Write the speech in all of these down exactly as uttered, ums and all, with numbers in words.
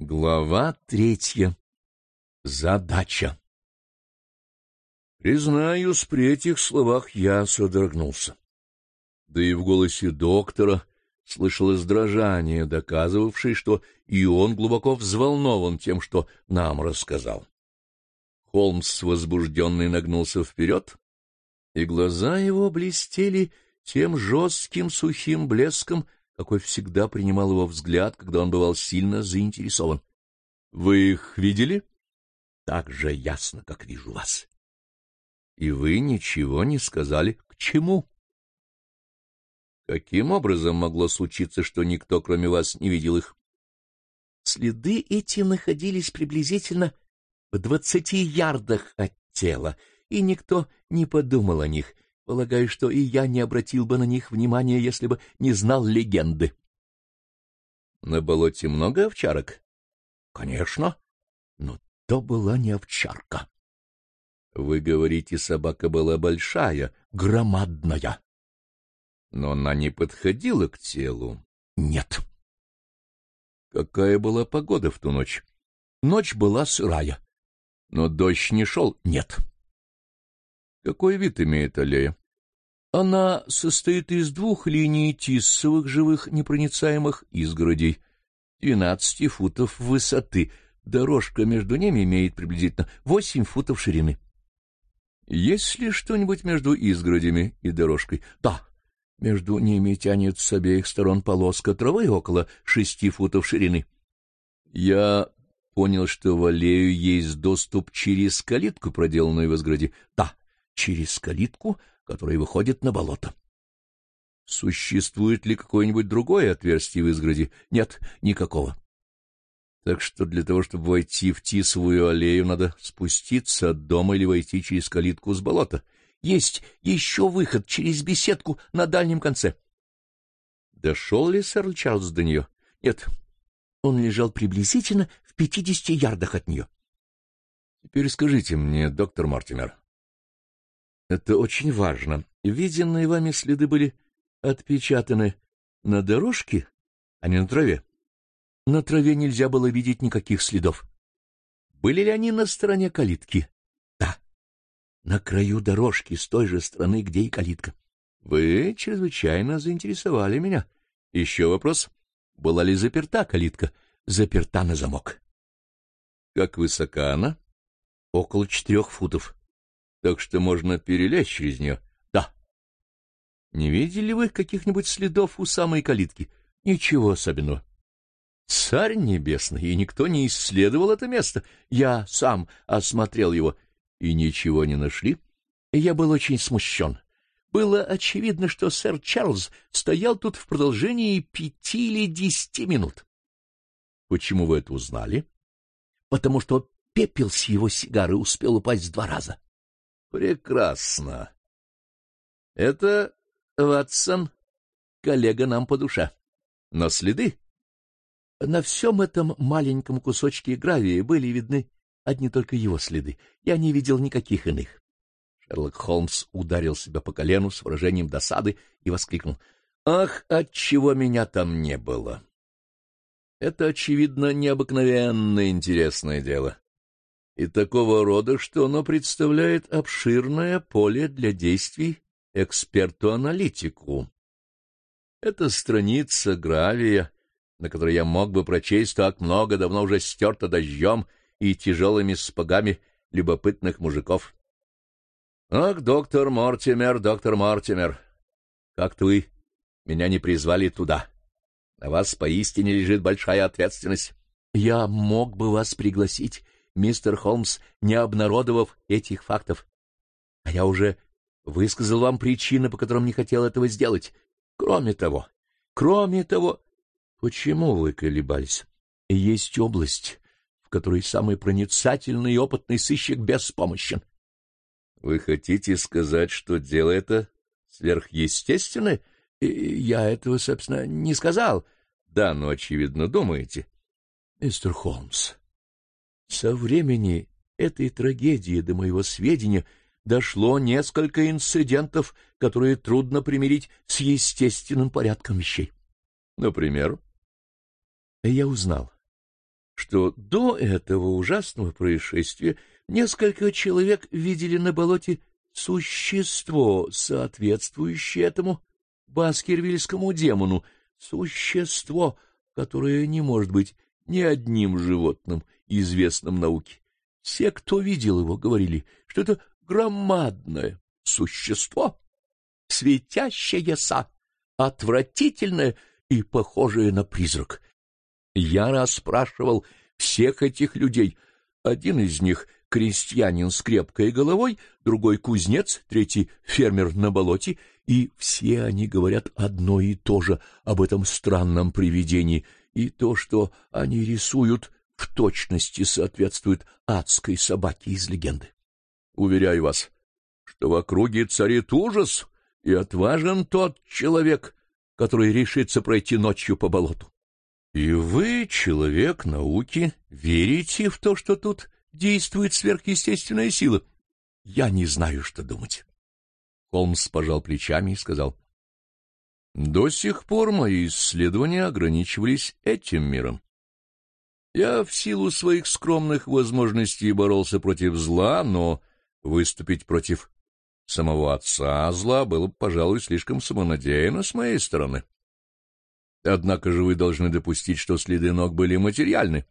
Глава третья. Задача. Признаюсь, при этих словах я содрогнулся. Да и в голосе доктора слышалось дрожание, доказывавшее, что и он глубоко взволнован тем, что нам рассказал. Холмс, возбужденный, нагнулся вперед, и глаза его блестели тем жестким сухим блеском, какой всегда принимал его взгляд, когда он бывал сильно заинтересован. — Вы их видели? — Так же ясно, как вижу вас. — И вы ничего не сказали? К чему? — Каким образом могло случиться, что никто, кроме вас, не видел их? — Следы эти находились приблизительно в двадцати ярдах от тела, и никто не подумал о них. Полагаю, что и я не обратил бы на них внимания, если бы не знал легенды. — На болоте много овчарок? — Конечно, но то была не овчарка. — Вы говорите, собака была большая, громадная. — Но она не подходила к телу? — Нет. — Какая была погода в ту ночь? — Ночь была сырая. — Но дождь не шел? — Нет. — Какой вид имеет аллея? Она состоит из двух линий тиссовых живых непроницаемых изгородей, двенадцати футов высоты. Дорожка между ними имеет приблизительно восемь футов ширины. Есть ли что-нибудь между изгородями и дорожкой? Да, между ними тянется с обеих сторон полоска травы около шести футов ширины. Я понял, что в аллею есть доступ через калитку, проделанную в изгороди. Да, через калитку, которая выходит на болото. Существует ли какое-нибудь другое отверстие в изгороди? Нет, никакого. Так что для того, чтобы войти в тисовую аллею, надо спуститься от дома или войти через калитку с болота. Есть еще выход через беседку на дальнем конце. Дошел ли сэр Чарльз до нее? Нет, он лежал приблизительно в пятидесяти ярдах от нее. Теперь скажите мне, доктор Мортимер, это очень важно. Виденные вами следы были отпечатаны на дорожке, а не на траве. На траве нельзя было видеть никаких следов. Были ли они на стороне калитки? Да. На краю дорожки, с той же стороны, где и калитка. Вы чрезвычайно заинтересовали меня. Еще вопрос. Была ли заперта калитка? Заперта на замок. Как высока она? Около четырех футов. Так что можно перелезть через нее? Да. Не видели вы каких-нибудь следов у самой калитки? Ничего особенного. Царь небесный, и никто не исследовал это место. Я сам осмотрел его, и ничего не нашли. Я был очень смущен. Было очевидно, что сэр Чарльз стоял тут в продолжении пяти или десяти минут. Почему вы это узнали? Потому что пепел с его сигары успел упасть два раза. Прекрасно. Это, Ватсон, коллега нам по душе. Но следы? На всем этом маленьком кусочке гравия были видны одни только его следы. Я не видел никаких иных. Шерлок Холмс ударил себя по колену с выражением досады и воскликнул. «Ах, отчего меня там не было! Это, очевидно, необыкновенно интересное дело. И такого рода, что оно представляет обширное поле для действий эксперту-аналитику. Это страница гравия, на которой я мог бы прочесть так много, давно уже стерто дождем и тяжелыми сапогами любопытных мужиков. Ах, доктор Мортимер, доктор Мортимер, как-то вы меня не призвали туда. На вас поистине лежит большая ответственность. Я мог бы вас пригласить, мистер Холмс, не обнародовав этих фактов. А я уже высказал вам причины, по которым не хотел этого сделать. Кроме того, кроме того... Почему вы колебались? Есть область, в которой самый проницательный и опытный сыщик беспомощен. Вы хотите сказать, что дело это сверхъестественное? Я этого, собственно, не сказал. Да, но, очевидно, думаете. Мистер Холмс, со времени этой трагедии до моего сведения дошло несколько инцидентов, которые трудно примирить с естественным порядком вещей. Например? Я узнал, что до этого ужасного происшествия несколько человек видели на болоте существо, соответствующее этому баскервильскому демону, существо, которое не может быть ни одним животным, известным науке. Все, кто видел его, говорили, что это громадное существо, светящееся, отвратительное и похожее на призрак. Я расспрашивал всех этих людей. Один из них — крестьянин с крепкой головой, другой — кузнец, третий — фермер на болоте, и все они говорят одно и то же об этом странном привидении, и то, что они рисуют, в точности соответствует адской собаке из легенды. Уверяю вас, что в округе царит ужас, и отважен тот человек, который решится пройти ночью по болоту. И вы, человек науки, верите в то, что тут действует сверхъестественная сила? Я не знаю, что думать. Холмс пожал плечами и сказал: до сих пор мои исследования ограничивались этим миром. Я в силу своих скромных возможностей боролся против зла, но выступить против самого отца зла было бы, пожалуй, слишком самонадеянно с моей стороны. Однако же вы должны допустить, что следы ног были материальны.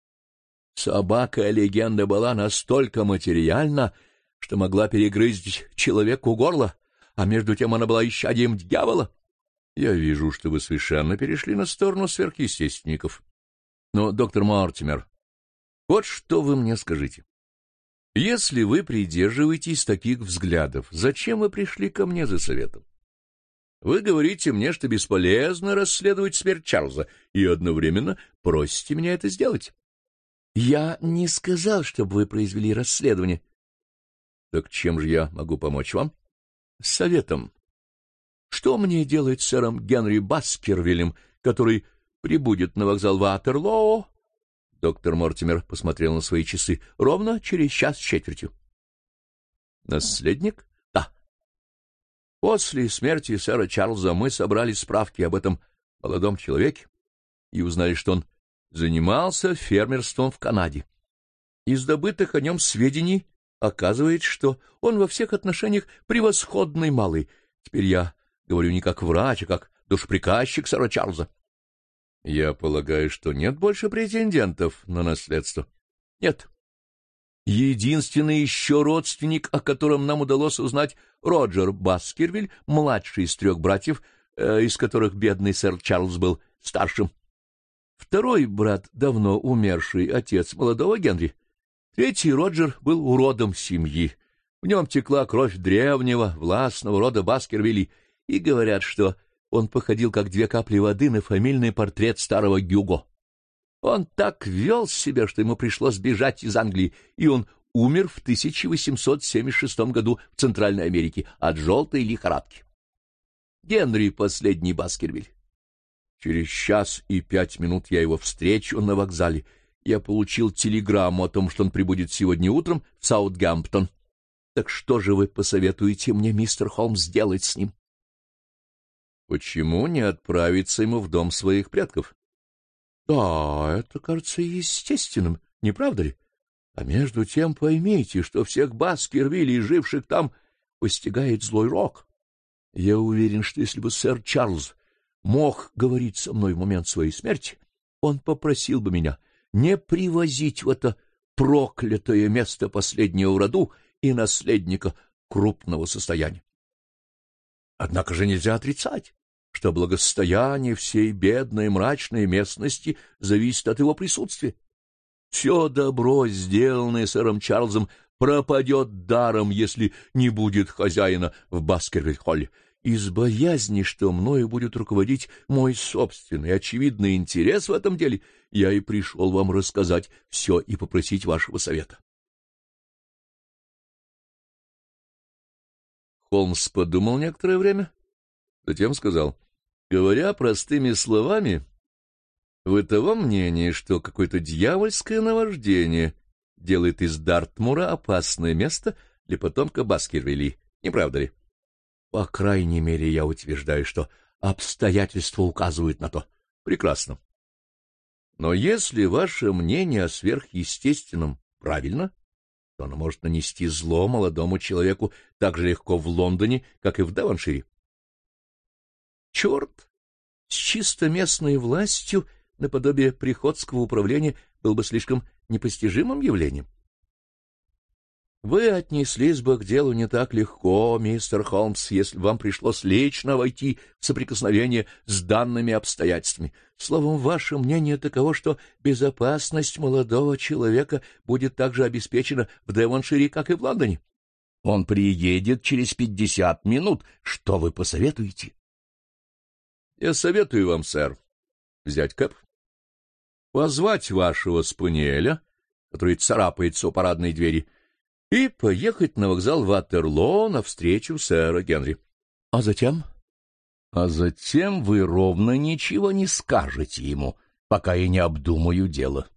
Собака-легенда была настолько материальна, что могла перегрызть человеку горло, а между тем она была исчадием дьявола. Я вижу, что вы совершенно перешли на сторону сверхъестественников. Но, доктор Мортимер, вот что вы мне скажите. Если вы придерживаетесь таких взглядов, зачем вы пришли ко мне за советом? Вы говорите мне, что бесполезно расследовать смерть Чарльза, и одновременно просите меня это сделать. Я не сказал, чтобы вы произвели расследование. Так чем же я могу помочь вам? Советом. Что мне делать с сэром Генри Баскервиллем, который прибудет на вокзал Ватерлоо? Доктор Мортимер посмотрел на свои часы. Ровно через час с четвертью. Наследник? Да. После смерти сэра Чарльза мы собрали справки об этом молодом человеке и узнали, что он занимался фермерством в Канаде. Из добытых о нем сведений оказывается, что он во всех отношениях превосходный малый. Теперь я говорю не как врач, а как душеприказчик сэра Чарльза. Я полагаю, что нет больше претендентов на наследство. Нет. Единственный еще родственник, о котором нам удалось узнать, Роджер Баскервиль, младший из трех братьев, э, из которых бедный сэр Чарльз был старшим. Второй брат, давно умерший отец молодого Генри. Третий Роджер был уродом семьи. В нем текла кровь древнего, властного рода Баскервилей, и говорят, что он походил, как две капли воды, на фамильный портрет старого Гюго. Он так вел себя, что ему пришлось бежать из Англии, и он умер в тысяча восемьсот семьдесят шестом году в Центральной Америке от желтой лихорадки. Генри — последний Баскервиль. Через час и пять минут я его встречу на вокзале. Я получил телеграмму о том, что он прибудет сегодня утром в Саутгемптон. Так что же вы посоветуете мне, мистер Холмс, сделать с ним? Почему не отправиться ему в дом своих предков? Да, это кажется естественным, не правда ли? А между тем поймите, что всех Баскервилей, живших там, постигает злой рок. Я уверен, что если бы сэр Чарльз мог говорить со мной в момент своей смерти, он попросил бы меня не привозить в это проклятое место последнего в роду и наследника крупного состояния. Однако же нельзя отрицать, что благосостояние всей бедной мрачной местности зависит от его присутствия. Все добро, сделанное сэром Чарльзом, пропадет даром, если не будет хозяина в Баскервиль-холле. Из боязни, что мною будет руководить мой собственный очевидный интерес в этом деле, я и пришел вам рассказать все и попросить вашего совета. Холмс подумал некоторое время, затем сказал: говоря простыми словами, вы того мнения, что какое-то дьявольское наваждение делает из Дартмура опасное место для потомка Баскервилей, не правда ли? По крайней мере, я утверждаю, что обстоятельства указывают на то. Прекрасно. Но если ваше мнение о сверхъестественном правильно, то оно может нанести зло молодому человеку так же легко в Лондоне, как и в Девоншире. Черт с чисто местной властью наподобие приходского управления был бы слишком непостижимым явлением. Вы отнеслись бы к делу не так легко, мистер Холмс, если бы вам пришлось лично войти в соприкосновение с данными обстоятельствами. Словом, ваше мнение таково, что безопасность молодого человека будет так же обеспечена в Девоншире, как и в Лондоне. Он приедет через пятьдесят минут. Что вы посоветуете? Я советую вам, сэр, взять кэб, позвать вашего спаниеля, который царапается у парадной двери, и поехать на вокзал Ватерлоо навстречу сэра Генри. А затем? А затем вы ровно ничего не скажете ему, пока я не обдумаю дело.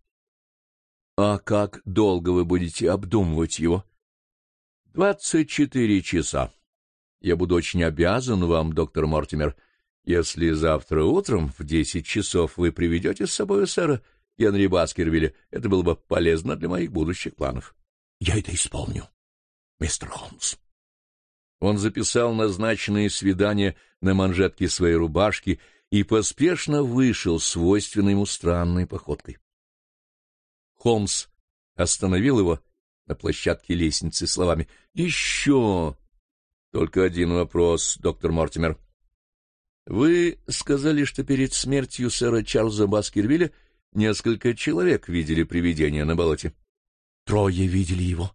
А как долго вы будете обдумывать его? Двадцать четыре часа. Я буду очень обязан вам, доктор Мортимер, если завтра утром в десять часов вы приведете с собой сэра Генри Баскервилля. Это было бы полезно для моих будущих планов. Я это исполню, мистер Холмс. Он записал назначенные свидания на манжетке своей рубашки и поспешно вышел свойственной ему странной походкой. Холмс остановил его на площадке лестницы словами: «Еще только один вопрос, доктор Мортимер. Вы сказали, что перед смертью сэра Чарльза Баскервилля несколько человек видели привидение на болоте. Трое видели его.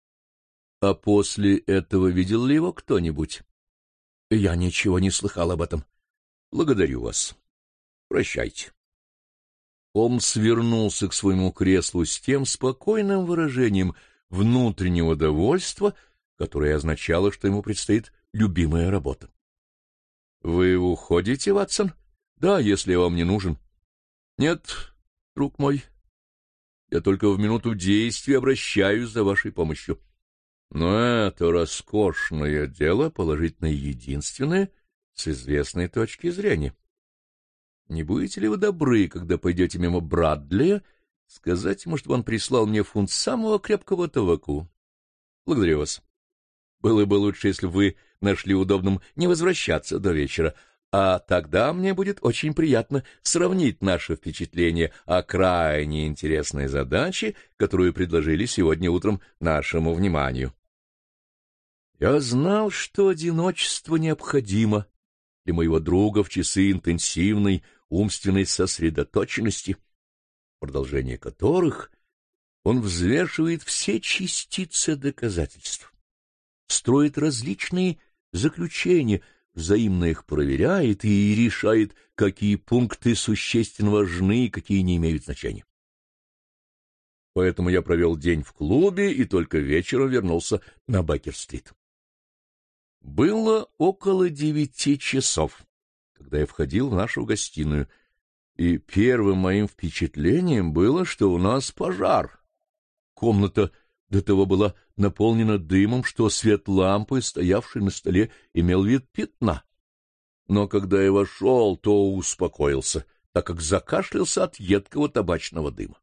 А после этого видел ли его кто-нибудь? Я ничего не слыхал об этом. Благодарю вас. Прощайте». Холмс вернулся к своему креслу с тем спокойным выражением внутреннего довольства, которое означало, что ему предстоит любимая работа. — Вы уходите, Ватсон? — Да, если я вам не нужен. — Нет, друг мой. Я только в минуту действия обращаюсь за вашей помощью. Но это роскошное дело, положительно единственное, с известной точки зрения. Не будете ли вы добры, когда пойдете мимо Брадлия, сказать ему, чтобы он прислал мне фунт самого крепкого табаку? Благодарю вас. Было бы лучше, если бы вы нашли удобным не возвращаться до вечера, а тогда мне будет очень приятно сравнить наше впечатление о крайне интересной задаче, которую предложили сегодня утром нашему вниманию. Я знал, что одиночество необходимо для моего друга в часы интенсивной умственной сосредоточенности, продолжение которых он взвешивает все частицы доказательств, строит различные заключения, взаимно их проверяет и решает, какие пункты существенно важны и какие не имеют значения. Поэтому я провел день в клубе и только вечером вернулся на Бейкер-стрит. Было около девяти часов, когда я входил в нашу гостиную, и первым моим впечатлением было, что у нас пожар. Комната до того была наполнена дымом, что свет лампы, стоявшей на столе, имел вид пятна. Но когда я вошел, то успокоился, так как закашлялся от едкого табачного дыма.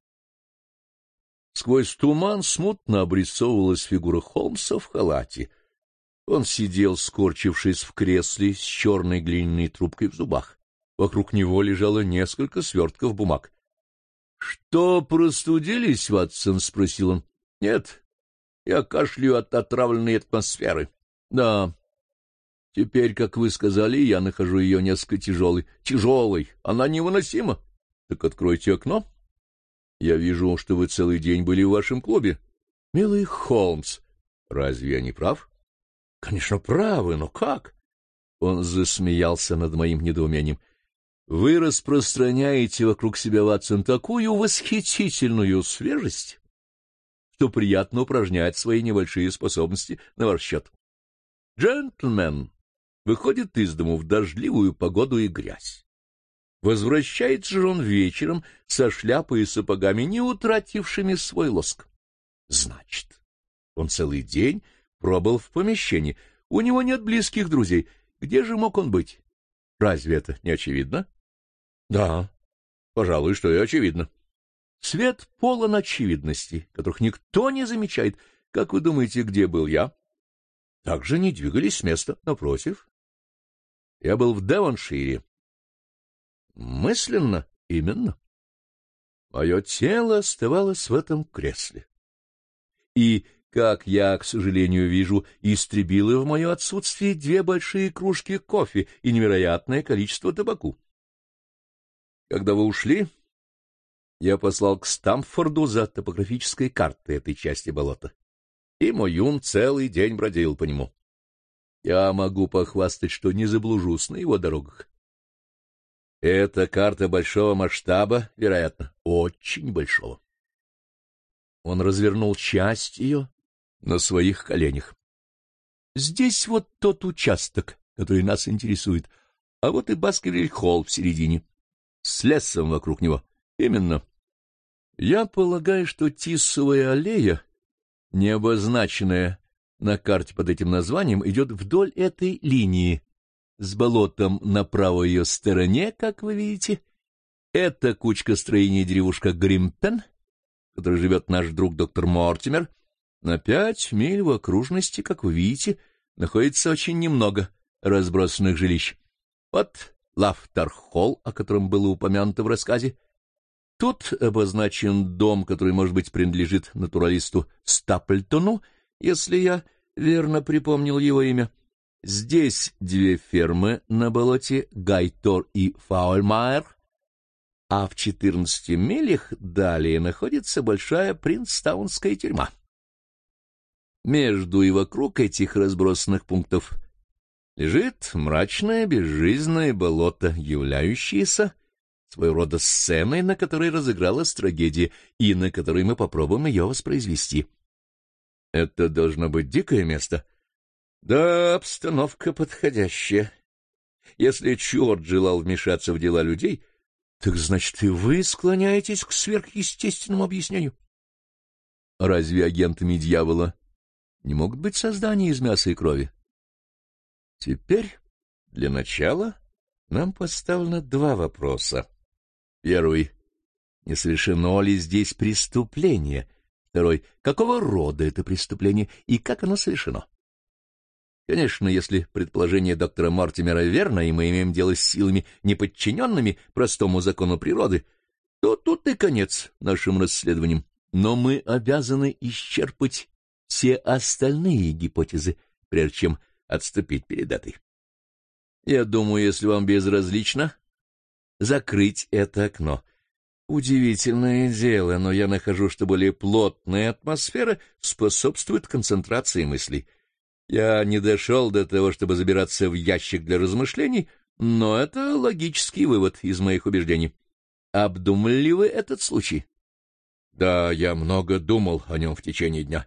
Сквозь туман смутно обрисовывалась фигура Холмса в халате. Он сидел, скорчившись в кресле с черной глиняной трубкой в зубах. Вокруг него лежало несколько свертков бумаг. — Что, простудились, Ватсон? — спросил он. — Нет, я кашляю от отравленной атмосферы. — Да. Теперь, как вы сказали, я нахожу ее несколько тяжелой. Тяжелой. Она невыносима. Так откройте окно. Я вижу, что вы целый день были в вашем клубе. Милый Холмс, разве я не прав? — Конечно, правы, но как? Он засмеялся над моим недоумением. — Вы распространяете вокруг себя, Ватсон, такую восхитительную свежесть, что приятно упражнять свои небольшие способности на ваш счет. Джентльмен выходит из дому в дождливую погоду и грязь. Возвращается же он вечером со шляпой и сапогами, не утратившими свой лоск. Значит, он целый день пробыл в помещении. У него нет близких друзей. Где же мог он быть? Разве это не очевидно? Да. Пожалуй, что и очевидно. Свет полон очевидностей, которых никто не замечает. Как вы думаете, где был я? Также не двигались с места. Напротив, я был в Девоншире. Мысленно, именно. Мое тело оставалось в этом кресле. И, как я, к сожалению, вижу, истребило в мое отсутствие две большие кружки кофе и невероятное количество табаку. Когда вы ушли, я послал к Стамфорду за топографической картой этой части болота, и мой юн целый день бродил по нему. Я могу похвастать, что не заблужусь на его дорогах. Это карта большого масштаба, вероятно, очень большого. Он развернул часть ее на своих коленях. Здесь вот тот участок, который нас интересует, а вот и Баскервиль-холл в середине, с лесом вокруг него. Именно. Я полагаю, что Тиссовая аллея, не обозначенная на карте под этим названием, идет вдоль этой линии, с болотом на правой ее стороне, как вы видите. Это кучка строений деревушка Гримпен, в которой живет наш друг доктор Мортимер. На пять миль в окружности, как вы видите, находится очень немного разбросанных жилищ. Вот Лафтер-холл, о котором было упомянуто в рассказе. Тут обозначен дом, который, может быть, принадлежит натуралисту Стаплтону, если я верно припомнил его имя. Здесь две фермы на болоте, Гайтор и Фаульмайер, а в четырнадцати милях далее находится большая Принстаунская тюрьма. Между и вокруг этих разбросанных пунктов лежит мрачное безжизненное болото, являющееся своего рода сценой, на которой разыгралась трагедия, и на которой мы попробуем ее воспроизвести. Это должно быть дикое место. Да, обстановка подходящая. Если черт желал вмешаться в дела людей, так значит и вы склоняетесь к сверхъестественному объяснению. Разве агентами дьявола не могут быть создания из мяса и крови? Теперь, для начала, нам поставлено два вопроса. Первый — не совершено ли здесь преступление? Второй — какого рода это преступление и как оно совершено? Конечно, если предположение доктора Мортимера верно, и мы имеем дело с силами, неподчиненными простому закону природы, то тут и конец нашим расследованиям. Но мы обязаны исчерпать все остальные гипотезы, прежде чем отступить перед этой. Я думаю, если вам безразлично, закрыть это окно. Удивительное дело, но я нахожу, что более плотная атмосфера способствует концентрации мыслей. Я не дошел до того, чтобы забираться в ящик для размышлений, но это логический вывод из моих убеждений. Обдумали ли вы этот случай? Да, я много думал о нем в течение дня.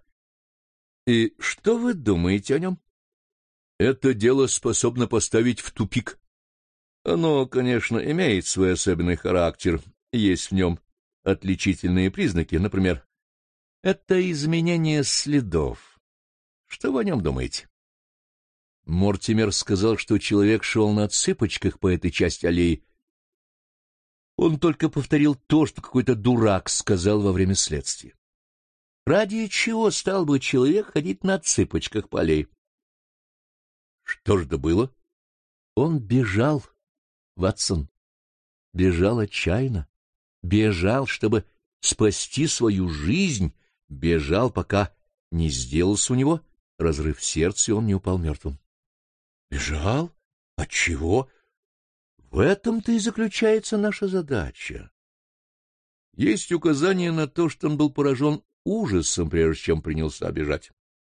И что вы думаете о нем? Это дело способно поставить в тупик. Оно, конечно, имеет свой особенный характер, есть в нем отличительные признаки, например, это изменение следов. Что вы о нем думаете? Мортимер сказал, что человек шел на цыпочках по этой части аллеи. Он только повторил то, что какой-то дурак сказал во время следствия. Ради чего стал бы человек ходить на цыпочках по аллее? Что же это было? Он бежал, Ватсон, бежал отчаянно, бежал, чтобы спасти свою жизнь, бежал, пока не сделался у него разрыв сердца, и он не упал мертвым. Бежал? Отчего? В этом-то и заключается наша задача. Есть указание на то, что он был поражен ужасом, прежде чем принялся бежать.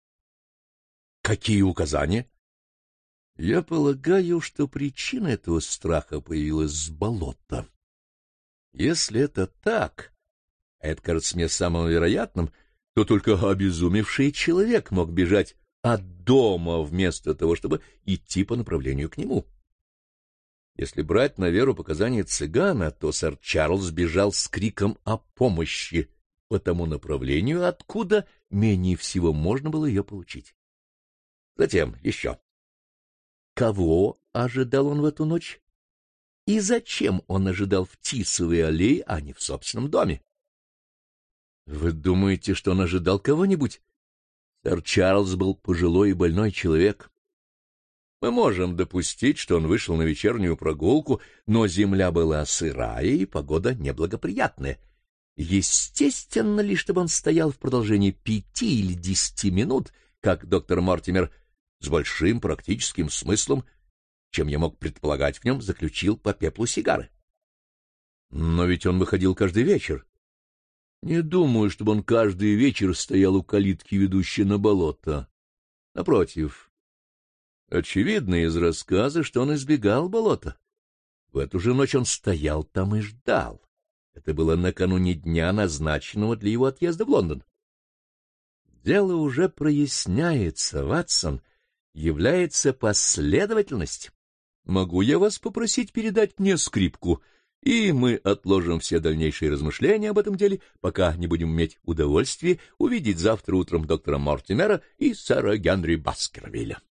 Какие указания? Я полагаю, что причина этого страха появилась с болота. Если это так, а это кажется мне самым вероятным, то только обезумевший человек мог бежать от дома вместо того, чтобы идти по направлению к нему. Если брать на веру показания цыгана, то сэр Чарльз бежал с криком о помощи по тому направлению, откуда менее всего можно было ее получить. Затем еще. Кого ожидал он в эту ночь? И зачем он ожидал в Тисовой аллее, а не в собственном доме? Вы думаете, что он ожидал кого-нибудь? Сэр Чарльз был пожилой и больной человек. Мы можем допустить, что он вышел на вечернюю прогулку, но земля была сырая и погода неблагоприятная. Естественно ли, чтобы он стоял в продолжении пяти или десяти минут, как доктор Мортимер с большим практическим смыслом, чем я мог предполагать в нем, заключил по пеплу сигары? Но ведь он выходил каждый вечер. Не думаю, чтобы он каждый вечер стоял у калитки, ведущей на болото. Напротив, очевидно из рассказа, что он избегал болота. В эту же ночь он стоял там и ждал. Это было накануне дня, назначенного для его отъезда в Лондон. Дело уже проясняется, Ватсон, является последовательность. Могу я вас попросить передать мне скрипку, и мы отложим все дальнейшие размышления об этом деле, пока не будем иметь удовольствие увидеть завтра утром доктора Мортимера и сэра Генри Баскервилля.